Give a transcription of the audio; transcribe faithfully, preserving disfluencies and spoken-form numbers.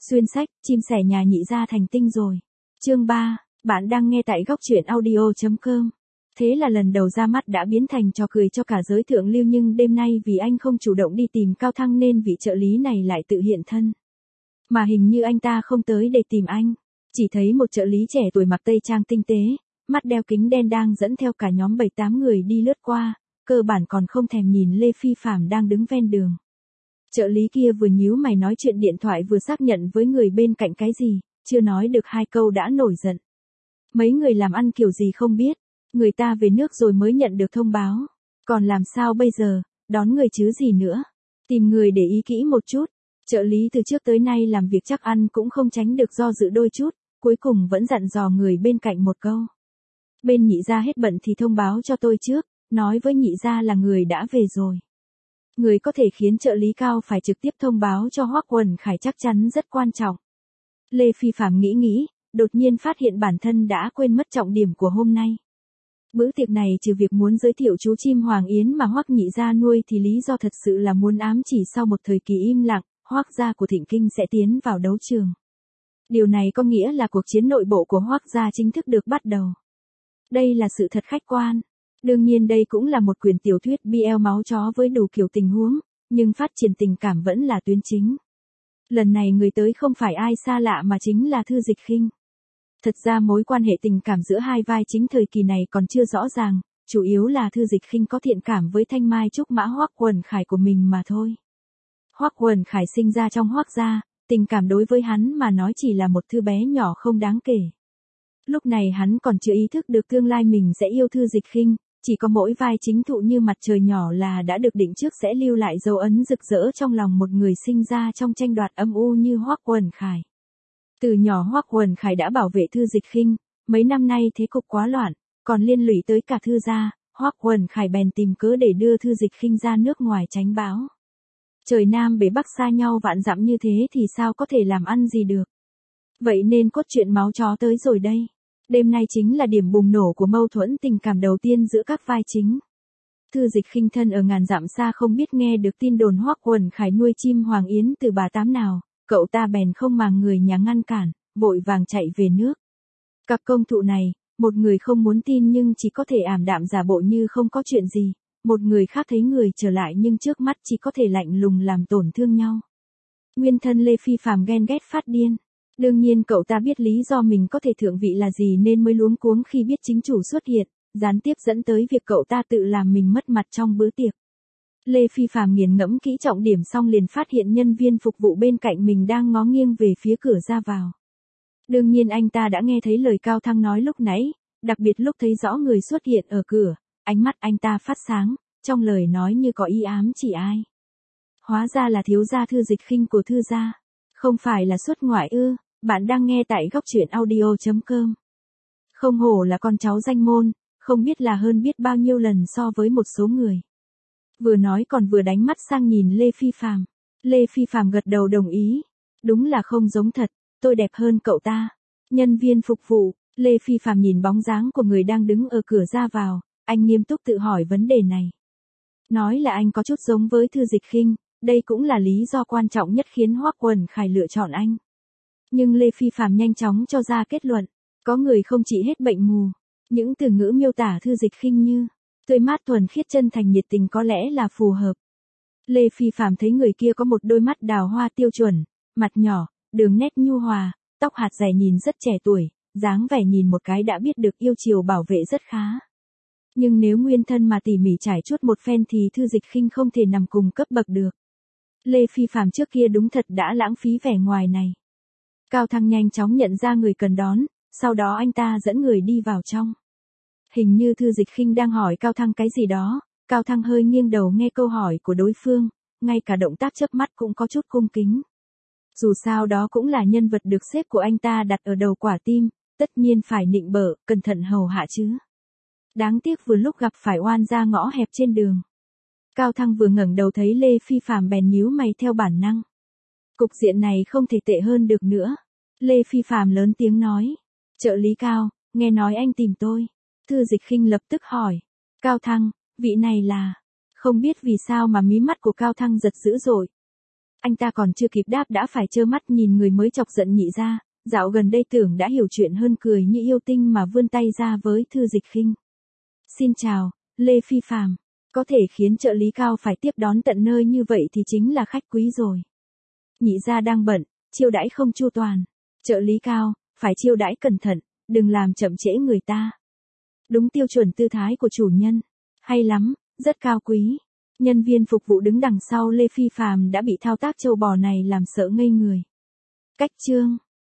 Xuyên sách, chim sẻ nhà nhị gia thành tinh rồi. Chương ba, bạn đang nghe tại góc truyện audio chấm com. Thế là lần đầu ra mắt đã biến thành trò cười cho cả giới thượng lưu, nhưng đêm nay vì anh không chủ động đi tìm Cao Thăng nên vị trợ lý này lại tự hiện thân. Mà hình như anh ta không tới để tìm anh, chỉ thấy một trợ lý trẻ tuổi mặc tây trang tinh tế, mắt đeo kính đen đang dẫn theo cả nhóm bảy tám người đi lướt qua, cơ bản còn không thèm nhìn Lê Phi Phạm đang đứng ven đường. Trợ lý kia vừa nhíu mày nói chuyện điện thoại vừa xác nhận với người bên cạnh cái gì, chưa nói được hai câu đã nổi giận. Mấy người làm ăn kiểu gì không biết, người ta về nước rồi mới nhận được thông báo, còn làm sao bây giờ, đón người chứ gì nữa, tìm người để ý kỹ một chút. Trợ lý từ trước tới nay làm việc chắc ăn cũng không tránh được do dự đôi chút, cuối cùng vẫn dặn dò người bên cạnh một câu. Bên nhị gia hết bận thì thông báo cho tôi trước, nói với nhị gia là người đã về rồi. Người có thể khiến trợ lý Cao phải trực tiếp thông báo cho Hoắc Quần Khải chắc chắn rất quan trọng. Lê Phi Phạm nghĩ nghĩ, đột nhiên phát hiện bản thân đã quên mất trọng điểm của hôm nay. Bữa tiệc này trừ việc muốn giới thiệu chú chim Hoàng Yến mà Hoắc nhị gia nuôi thì lý do thật sự là muốn ám chỉ sau một thời kỳ im lặng, Hoắc gia của Thịnh Kinh sẽ tiến vào đấu trường. Điều này có nghĩa là cuộc chiến nội bộ của Hoắc gia chính thức được bắt đầu. Đây là sự thật khách quan. Đương nhiên đây cũng là một quyển tiểu thuyết bê lờ máu chó với đủ kiểu tình huống, nhưng phát triển tình cảm vẫn là tuyến chính. Lần này người tới không phải ai xa lạ mà chính là Thư Dịch Khinh. Thật ra mối quan hệ tình cảm giữa hai vai chính thời kỳ này còn chưa rõ ràng, chủ yếu là Thư Dịch Khinh có thiện cảm với thanh mai trúc mã Hoắc Quần Khải của mình mà thôi. Hoắc Quần Khải sinh ra trong Hoắc gia, tình cảm đối với hắn mà nói chỉ là một thứ bé nhỏ không đáng kể. Lúc này hắn còn chưa ý thức được tương lai mình sẽ yêu Thư Dịch Khinh, chỉ có mỗi vai chính thụ như mặt trời nhỏ là đã được định trước sẽ lưu lại dấu ấn rực rỡ trong lòng một người sinh ra trong tranh đoạt âm u như Hoắc Quần Khải. Từ nhỏ Hoắc Quần Khải đã bảo vệ Thư Dịch Khinh, mấy năm nay thế cục quá loạn, còn liên lụy tới cả Thư gia, Hoắc Quần Khải bèn tìm cớ để đưa Thư Dịch Khinh ra nước ngoài tránh bão. Trời Nam bể Bắc xa nhau vạn dặm như thế thì sao có thể làm ăn gì được. Vậy nên cốt truyện máu chó tới rồi đây. Đêm nay chính là điểm bùng nổ của mâu thuẫn tình cảm đầu tiên giữa các vai chính. Thư Dịch Khinh thân ở ngàn dặm xa không biết nghe được tin đồn Hoắc Quần Khải nuôi chim Hoàng Yến từ bà tám nào, cậu ta bèn không màng người nhà ngăn cản, vội vàng chạy về nước. Cặp công thụ này, một người không muốn tin nhưng chỉ có thể ảm đạm giả bộ như không có chuyện gì, một người khác thấy người trở lại nhưng trước mắt chỉ có thể lạnh lùng làm tổn thương nhau. Nguyên thân Lê Phi Phạm ghen ghét phát điên. Đương nhiên cậu ta biết lý do mình có thể thượng vị là gì nên mới luống cuống khi biết chính chủ xuất hiện, gián tiếp dẫn tới việc cậu ta tự làm mình mất mặt trong bữa tiệc. Lê Phi Phạm nghiền ngẫm kỹ trọng điểm xong liền phát hiện nhân viên phục vụ bên cạnh mình đang ngó nghiêng về phía cửa ra vào. Đương nhiên anh ta đã nghe thấy lời Cao Thăng nói lúc nãy, đặc biệt lúc thấy rõ người xuất hiện ở cửa, ánh mắt anh ta phát sáng, trong lời nói như có ý ám chỉ ai. Hóa ra là thiếu gia Thư Dịch Khinh của Thư gia. Không phải là xuất ngoại ư, bạn đang nghe tại góc truyện audio chấm com. Không hổ là con cháu danh môn, không biết là hơn biết bao nhiêu lần so với một số người. Vừa nói còn vừa đánh mắt sang nhìn Lê Phi Phạm. Lê Phi Phạm gật đầu đồng ý. Đúng là không giống thật, tôi đẹp hơn cậu ta. Nhân viên phục vụ, Lê Phi Phạm nhìn bóng dáng của người đang đứng ở cửa ra vào, anh nghiêm túc tự hỏi vấn đề này. Nói là anh có chút giống với Thư Dịch Khinh. Đây cũng là lý do quan trọng nhất khiến Hoắc Quần Khải lựa chọn anh. Nhưng Lê Phi Phạm nhanh chóng cho ra kết luận, có người không trị hết bệnh mù. Những từ ngữ miêu tả Thư Dịch Khinh như tươi mát thuần khiết chân thành nhiệt tình có lẽ là phù hợp. Lê Phi Phạm thấy người kia có một đôi mắt đào hoa tiêu chuẩn, mặt nhỏ, đường nét nhu hòa, tóc hạt dẻ nhìn rất trẻ tuổi, dáng vẻ nhìn một cái đã biết được yêu chiều bảo vệ rất khá. Nhưng nếu nguyên thân mà tỉ mỉ trải chuốt một phen thì Thư Dịch Khinh không thể nằm cùng cấp bậc được. Lê Phi Phạm trước kia đúng thật đã lãng phí vẻ ngoài này. Cao Thăng nhanh chóng nhận ra người cần đón, sau đó anh ta dẫn người đi vào trong. Hình như Thư Dịch Khinh đang hỏi Cao Thăng cái gì đó, Cao Thăng hơi nghiêng đầu nghe câu hỏi của đối phương, ngay cả động tác chớp mắt cũng có chút cung kính. Dù sao đó cũng là nhân vật được sếp của anh ta đặt ở đầu quả tim, tất nhiên phải nịnh bợ, cẩn thận hầu hạ chứ. Đáng tiếc vừa lúc gặp phải oan gia ngõ hẹp trên đường. Cao Thăng vừa ngẩng đầu thấy Lê Phi Phạm bèn nhíu mày theo bản năng. Cục diện này không thể tệ hơn được nữa. Lê Phi Phạm lớn tiếng nói. Trợ lý Cao, nghe nói anh tìm tôi. Thư Dịch Khinh lập tức hỏi. Cao Thăng, vị này là... Không biết vì sao mà mí mắt của Cao Thăng giật dữ dội. Anh ta còn chưa kịp đáp đã phải trơ mắt nhìn người mới chọc giận Nhị gia, dạo gần đây tưởng đã hiểu chuyện hơn cười như yêu tinh mà vươn tay ra với Thư Dịch Khinh. Xin chào, Lê Phi Phàm. Có thể khiến trợ lý Cao phải tiếp đón tận nơi như vậy thì chính là khách quý rồi. Nhị gia đang bận, chiêu đãi không chu toàn. Trợ lý Cao, phải chiêu đãi cẩn thận, đừng làm chậm trễ người ta. Đúng tiêu chuẩn tư thái của chủ nhân. Hay lắm, rất cao quý. Nhân viên phục vụ đứng đằng sau Lê Phi Phàm đã bị thao tác trâu bò này làm sợ ngây người. Cách chương